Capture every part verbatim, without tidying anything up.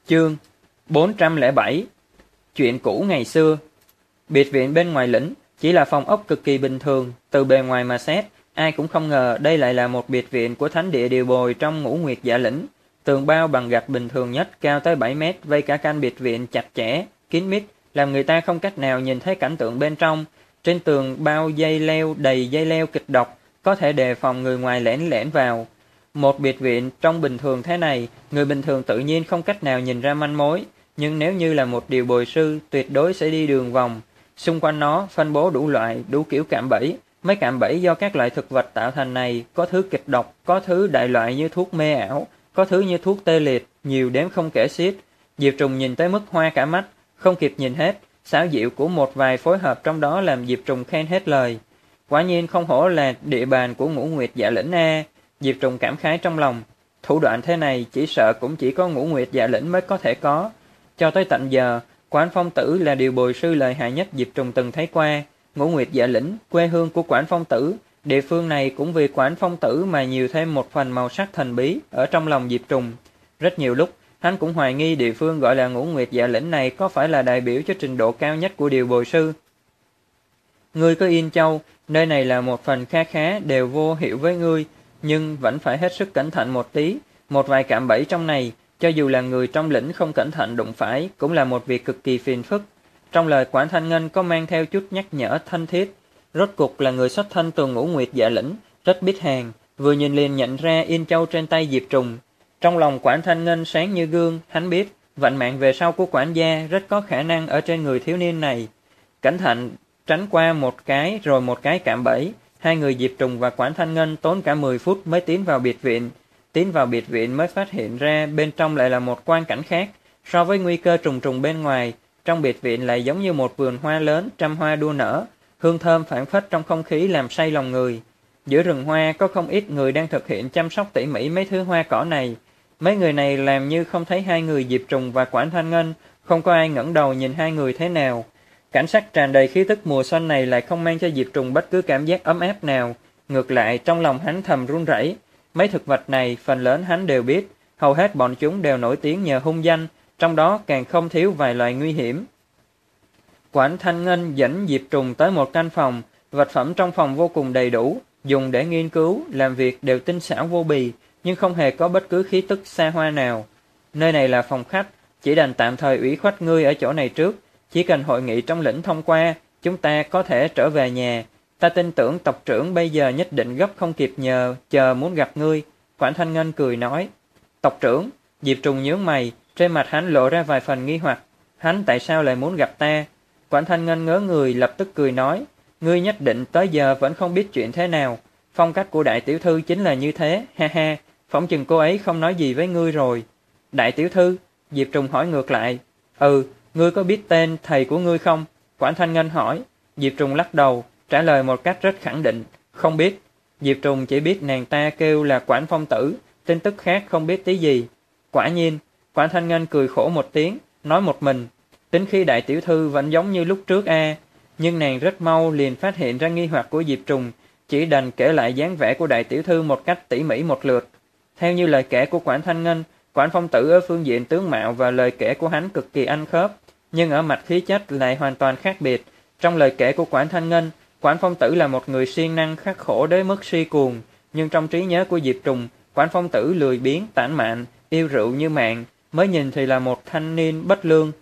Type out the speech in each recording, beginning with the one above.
Chương bốn trăm lẻ bảy. Chuyện cũ ngày xưa. Biệt viện bên ngoài lĩnh chỉ là phòng ốc cực kỳ bình thường, từ bề ngoài mà xét, ai cũng không ngờ đây lại là một biệt viện của thánh địa Điều Bồi trong Ngũ Nguyệt Dạ Lĩnh. Tường bao bằng gạch bình thường nhất cao tới bảy mét vây cả căn biệt viện chặt chẽ, kín mít, làm người ta không cách nào nhìn thấy cảnh tượng bên trong. Trên tường bao dây leo đầy dây leo kịch độc, có thể đề phòng người ngoài lẻn lẻn vào. Một biệt viện trong bình thường thế này, người bình thường tự nhiên không cách nào nhìn ra manh mối, nhưng nếu như là một điều bồi sư, tuyệt đối sẽ đi đường vòng. Xung quanh nó phân bố đủ loại, đủ kiểu cạm bẫy. Mấy cạm bẫy do các loại thực vật tạo thành này, có thứ kịch độc, có thứ đại loại như thuốc mê ảo, có thứ như thuốc tê liệt, nhiều đếm không kể xiết. Diệp Trùng nhìn tới mức hoa cả mắt, không kịp nhìn hết, xảo diệu của một vài phối hợp trong đó làm Diệp Trùng khen hết lời. Quả nhiên không hổ là địa bàn của Ngũ Nguyệt Dạ Lĩnh a. Diệp Trùng cảm khái trong lòng, thủ đoạn thế này chỉ sợ cũng chỉ có Ngũ Nguyệt Dạ Lĩnh mới có thể có. Cho tới tận giờ, Quản Phong Tử là điều bồi sư lợi hại nhất Diệp Trùng từng thấy qua. Ngũ Nguyệt Dạ Lĩnh, quê hương của Quản Phong Tử, địa phương này cũng vì Quản Phong Tử mà nhiều thêm một phần màu sắc thần bí ở trong lòng Diệp Trùng. Rất nhiều lúc, hắn cũng hoài nghi địa phương gọi là Ngũ Nguyệt Dạ Lĩnh này có phải là đại biểu cho trình độ cao nhất của điều bồi sư. Ngươi có Yên Châu, nơi này là một phần kha khá đều vô hiệu với ngươi, nhưng vẫn phải hết sức cẩn thận một tí. Một vài cạm bẫy trong này, cho dù là người trong lĩnh không cẩn thận đụng phải, cũng là một việc cực kỳ phiền phức. Trong lời Quản Thanh Ngân có mang theo chút nhắc nhở thân thiết. Rốt cục là người xuất thân từ Ngũ Nguyệt Dạ Lĩnh, rất biết hàng, vừa nhìn liền nhận ra Yên Châu trên tay Diệp Trùng. Trong lòng Quản Thanh Ngân sáng như gương, hắn biết, vận mạng về sau của quản gia rất có khả năng ở trên người thiếu niên này. Cẩn thận tránh qua một cái rồi một cái cạm bẫy, hai người Diệp Trùng và Quản Thanh Ngân tốn cả mười phút mới tiến vào biệt viện. Tiến vào biệt viện mới phát hiện ra bên trong lại là một quang cảnh khác. So với nguy cơ trùng trùng bên ngoài, trong biệt viện lại giống như một vườn hoa lớn, trăm hoa đua nở, hương thơm phảng phất trong không khí làm say lòng người. Giữa rừng hoa có không ít người đang thực hiện chăm sóc tỉ mỉ mấy thứ hoa cỏ này. Mấy người này làm như không thấy hai người Diệp Trùng và Quản Thanh Ngân, không có ai ngẩng đầu nhìn hai người thế nào. Cảnh sắc tràn đầy khí tức mùa xuân này lại không mang cho Diệp Trùng bất cứ cảm giác ấm áp nào, ngược lại trong lòng hắn thầm run rẩy. Mấy thực vật này phần lớn hắn đều biết, hầu hết bọn chúng đều nổi tiếng nhờ hung danh, trong đó càng không thiếu vài loài nguy hiểm. Quản Thanh Ngân dẫn Diệp Trùng tới một căn phòng, vật phẩm trong phòng vô cùng đầy đủ, dùng để nghiên cứu, làm việc đều tinh xảo vô bì, nhưng không hề có bất cứ khí tức xa hoa nào. Nơi này là phòng khách, chỉ đành tạm thời ủy khuất ngươi ở chỗ này trước, chỉ cần hội nghị trong lĩnh thông qua, chúng ta có thể trở về nhà. Ta tin tưởng tộc trưởng bây giờ nhất định gấp không kịp nhờ, chờ muốn gặp ngươi. Quản Thanh Ngân cười nói. Tộc trưởng, Diệp Trùng nhướng mày, trên mặt hắn lộ ra vài phần nghi hoặc. Hắn tại sao lại muốn gặp ta? Quản Thanh Ngân ngớ người lập tức cười nói. Ngươi nhất định tới giờ vẫn không biết chuyện thế nào. Phong cách của đại tiểu thư chính là như thế, ha ha, phỏng chừng cô ấy không nói gì với ngươi rồi. Đại tiểu thư? Diệp Trùng hỏi ngược lại. Ừ, ngươi có biết tên thầy của ngươi không? Quản Thanh Ngân hỏi. Diệp Trùng lắc đầu, trả lời một cách rất khẳng định, không biết. Diệp Trùng chỉ biết nàng ta kêu là Quản Phong Tử, tin tức khác không biết tí gì. Quả nhiên, Quản Thanh Ngân cười khổ một tiếng, nói một mình, tính khi đại tiểu thư vẫn giống như lúc trước a. Nhưng nàng rất mau liền phát hiện ra nghi hoặc của Diệp Trùng, chỉ đành kể lại dáng vẻ của đại tiểu thư một cách tỉ mỉ một lượt. Theo như lời kể của Quản Thanh Ngân, Quản Phong Tử ở phương diện tướng mạo và lời kể của hắn cực kỳ ăn khớp, nhưng ở mặt khí chất lại hoàn toàn khác biệt. Trong lời kể của Quản Thanh Ngân, Quản Phong Tử là một người siêng năng khắc khổ đến mức si cuồng, nhưng trong trí nhớ của Diệp Trùng, Quản Phong Tử lười biếng, tản mạn, yêu rượu như mạng, mới nhìn thì là một thanh niên bất lương.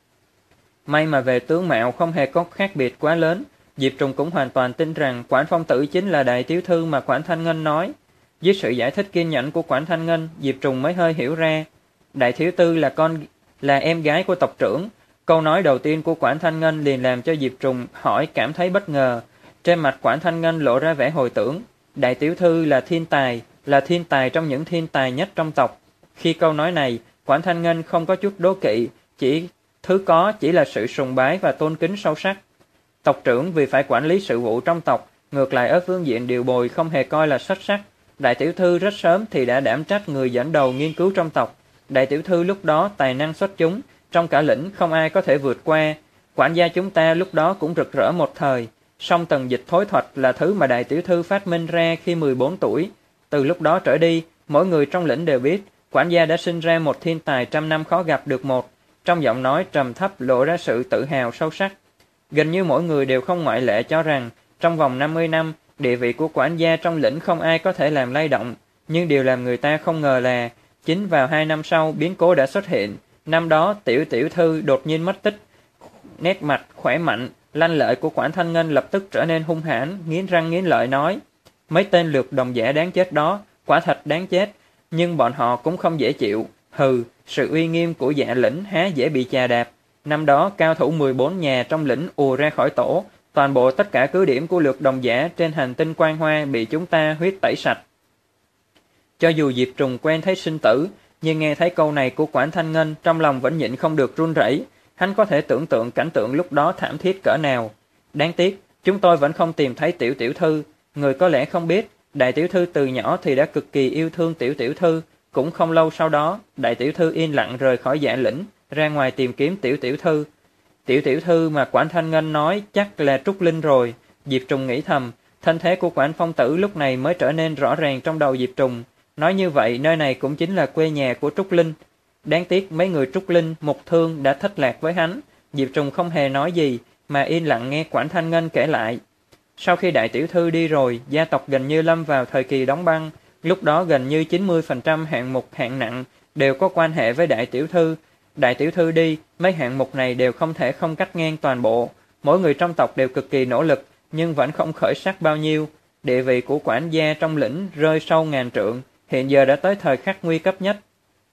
May mà về tướng mạo không hề có khác biệt quá lớn, Diệp Trùng cũng hoàn toàn tin rằng Quản Phong Tử chính là đại tiểu thư mà Quản Thanh Ngân nói. Dưới sự giải thích kiên nhẫn của Quản Thanh Ngân, Diệp Trùng mới hơi hiểu ra, đại tiểu thư là con là em gái của tộc trưởng. Câu nói đầu tiên của Quản Thanh Ngân liền làm cho Diệp Trùng hỏi cảm thấy bất ngờ. Trên mặt Quản Thanh Ngân lộ ra vẻ hồi tưởng. Đại tiểu thư là thiên tài, là thiên tài trong những thiên tài nhất trong tộc. Khi câu nói này, Quản Thanh Ngân không có chút đố kỵ, chỉ thứ có chỉ là sự sùng bái và tôn kính sâu sắc. Tộc trưởng vì phải quản lý sự vụ trong tộc, ngược lại ở phương diện điều bồi không hề coi là xuất sắc. Đại tiểu thư rất sớm thì đã đảm trách người dẫn đầu nghiên cứu trong tộc. Đại tiểu thư lúc đó tài năng xuất chúng, trong cả lĩnh không ai có thể vượt qua. Quản gia chúng ta lúc đó cũng rực rỡ một thời. Song tần dịch thối thuật là thứ mà đại tiểu thư phát minh ra khi mười bốn tuổi. Từ lúc đó trở đi, mỗi người trong lĩnh đều biết Quản gia đã sinh ra một thiên tài trăm năm khó gặp được một. Trong giọng nói trầm thấp lộ ra sự tự hào sâu sắc. Gần như mỗi người đều không ngoại lệ cho rằng trong vòng năm mươi năm, địa vị của quản gia trong lĩnh không ai có thể làm lay động. Nhưng điều làm người ta không ngờ là chính vào hai năm sau biến cố đã xuất hiện. Năm đó tiểu tiểu thư đột nhiên mất tích. Nét mặt khỏe mạnh, lanh lợi của Quản Thanh Ngân lập tức trở nên hung hãn, nghiến răng nghiến lợi nói: mấy tên lược đồng giả đáng chết đó, quả thật đáng chết, nhưng bọn họ cũng không dễ chịu. Hừ, sự uy nghiêm của Dạ lĩnh há dễ bị chà đạp. Năm đó cao thủ mười bốn nhà trong lĩnh ùa ra khỏi tổ, toàn bộ tất cả cứ điểm của lược đồng giả trên hành tinh Quan Hoa bị chúng ta huyết tẩy sạch. Cho dù Diệp Trùng quen thấy sinh tử, nhưng nghe thấy câu này của Quản Thanh Ngân, trong lòng vẫn nhịn không được run rẩy. Hắn có thể tưởng tượng cảnh tượng lúc đó thảm thiết cỡ nào. Đáng tiếc, chúng tôi vẫn không tìm thấy tiểu tiểu thư. Người có lẽ không biết, đại tiểu thư từ nhỏ thì đã cực kỳ yêu thương tiểu tiểu thư. Cũng không lâu sau đó, đại tiểu thư yên lặng rời khỏi Dạ lĩnh, ra ngoài tìm kiếm tiểu tiểu thư. Tiểu tiểu thư mà Quản Thanh Ngân nói chắc là Trúc Linh rồi. Diệp Trùng nghĩ thầm, thân thế của Quản Phong Tử lúc này mới trở nên rõ ràng trong đầu Diệp Trùng. Nói như vậy, nơi này cũng chính là quê nhà của Trúc Linh. Đáng tiếc mấy người Trúc Linh, Mục Thương đã thất lạc với hắn. Diệp Trùng không hề nói gì, mà yên lặng nghe Quản Thanh Ngân kể lại. Sau khi đại tiểu thư đi rồi, gia tộc gần như lâm vào thời kỳ đóng băng. Lúc đó gần như chín mươi phần trăm hạng mục hạng nặng đều có quan hệ với đại tiểu thư. Đại tiểu thư đi, mấy hạng mục này đều không thể không cắt ngang toàn bộ. Mỗi người trong tộc đều cực kỳ nỗ lực, nhưng vẫn không khởi sắc bao nhiêu. Địa vị của quản gia trong lĩnh rơi sâu ngàn trượng, hiện giờ đã tới thời khắc nguy cấp nhất.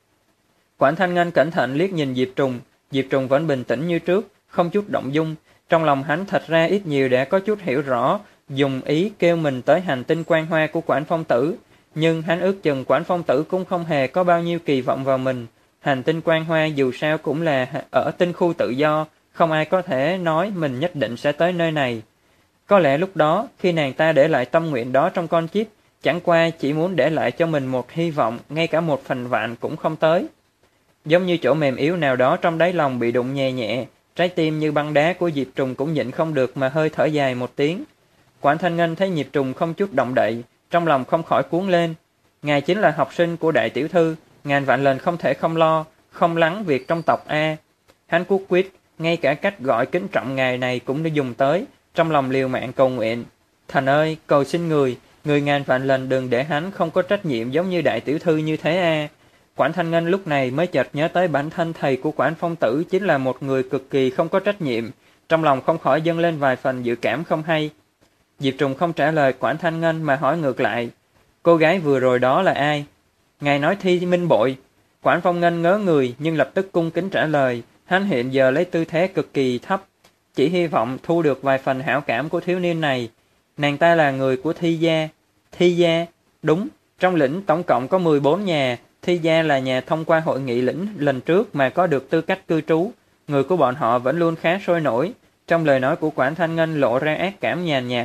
Quản Thanh Ngân cẩn thận liếc nhìn Diệp Trùng, Diệp Trùng vẫn bình tĩnh như trước, không chút động dung. Trong lòng hắn thật ra ít nhiều đã có chút hiểu rõ, dùng ý kêu mình tới hành tinh Quan Hoa của Quản Phong Tử. Nhưng hắn ước chừng Quản Phong Tử cũng không hề có bao nhiêu kỳ vọng vào mình. Hành tinh Quan Hoa dù sao cũng là ở tinh khu tự do, không ai có thể nói mình nhất định sẽ tới nơi này. Có lẽ lúc đó, khi nàng ta để lại tâm nguyện đó trong con chip, chẳng qua chỉ muốn để lại cho mình một hy vọng, ngay cả một phần vạn cũng không tới. Giống như chỗ mềm yếu nào đó trong đáy lòng bị đụng nhẹ nhẹ, trái tim như băng đá của Diệp Trùng cũng nhịn không được mà hơi thở dài một tiếng. Quản Thanh Ngân thấy Diệp Trùng không chút động đậy, trong lòng không khỏi cuốn lên. Ngài chính là học sinh của đại tiểu thư, ngàn vạn lần không thể không lo, không lắng việc trong tộc A. Hắn cuốc quyết, ngay cả cách gọi kính trọng ngài này cũng đã dùng tới, trong lòng liều mạng cầu nguyện. Thành ơi, cầu xin người, người ngàn vạn lần đừng để hắn không có trách nhiệm giống như đại tiểu thư như thế A. Quản Thanh Ngân lúc này mới chợt nhớ tới bản thân thầy của Quản Phong Tử chính là một người cực kỳ không có trách nhiệm, trong lòng không khỏi dâng lên vài phần dự cảm không hay. Diệp Trùng không trả lời Quản Thanh Ngân mà hỏi ngược lại, cô gái vừa rồi đó là ai? Ngài nói Thi Minh Bội. Quản Phong Ngân ngớ người nhưng lập tức cung kính trả lời, hắn hiện giờ lấy tư thế cực kỳ thấp, chỉ hy vọng thu được vài phần hảo cảm của thiếu niên này. Nàng ta là người của Thi gia. Thi gia? Đúng, trong lĩnh tổng cộng có mười bốn nhà, Thi gia là nhà thông qua hội nghị lĩnh lần trước mà có được tư cách cư trú. Người của bọn họ vẫn luôn khá sôi nổi. Trong lời nói của Quản Thanh Ngân lộ ra ác cảm nhàn nhạt.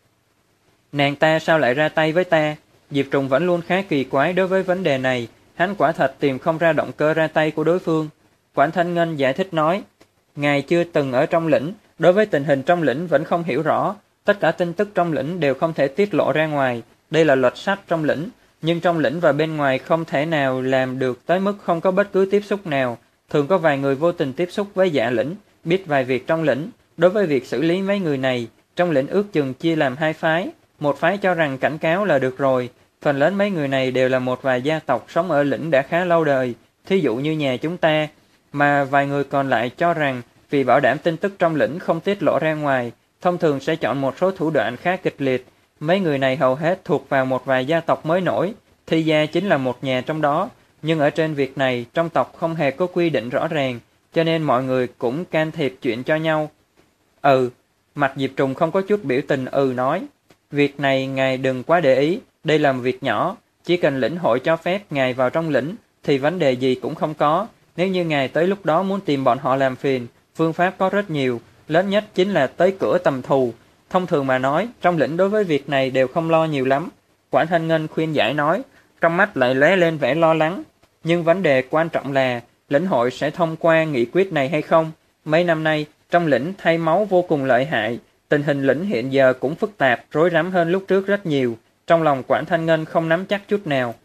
Nàng ta sao lại ra tay với ta? Diệp Trùng vẫn luôn khá kỳ quái đối với vấn đề này. Hắn quả thật tìm không ra động cơ ra tay của đối phương. Quản Thanh Ngân giải thích nói, ngài chưa từng ở trong lĩnh, đối với tình hình trong lĩnh vẫn không hiểu rõ. Tất cả tin tức trong lĩnh đều không thể tiết lộ ra ngoài. Đây là luật sách trong lĩnh, nhưng trong lĩnh và bên ngoài không thể nào làm được tới mức không có bất cứ tiếp xúc nào. Thường có vài người vô tình tiếp xúc với Dạ lĩnh, biết vài việc trong lĩnh. Đối với việc xử lý mấy người này, trong lĩnh ước chừng chia làm hai phái. Một phái cho rằng cảnh cáo là được rồi. Phần lớn mấy người này đều là một vài gia tộc sống ở lĩnh đã khá lâu đời, thí dụ như nhà chúng ta. Mà vài người còn lại cho rằng vì bảo đảm tin tức trong lĩnh không tiết lộ ra ngoài, thông thường sẽ chọn một số thủ đoạn khá kịch liệt. Mấy người này hầu hết thuộc vào một vài gia tộc mới nổi, Thi gia chính là một nhà trong đó. Nhưng ở trên việc này, trong tộc không hề có quy định rõ ràng, cho nên mọi người cũng can thiệp chuyện cho nhau. Ừ, mặt Diệp Trùng không có chút biểu tình ừ nói. Việc này ngài đừng quá để ý, đây là một việc nhỏ, chỉ cần lĩnh hội cho phép ngài vào trong lĩnh, thì vấn đề gì cũng không có. Nếu như ngài tới lúc đó muốn tìm bọn họ làm phiền, phương pháp có rất nhiều, lớn nhất chính là tới cửa tầm thù. Thông thường mà nói, trong lĩnh đối với việc này đều không lo nhiều lắm. Quản Thanh Ngân khuyên giải nói, trong mắt lại lóe lên vẻ lo lắng. Nhưng vấn đề quan trọng là, lĩnh hội sẽ thông qua nghị quyết này hay không? Mấy năm nay, trong lĩnh thay máu vô cùng lợi hại, tình hình lĩnh hiện giờ cũng phức tạp, rối rắm hơn lúc trước rất nhiều. Trong lòng Quản Thanh Ngân không nắm chắc chút nào.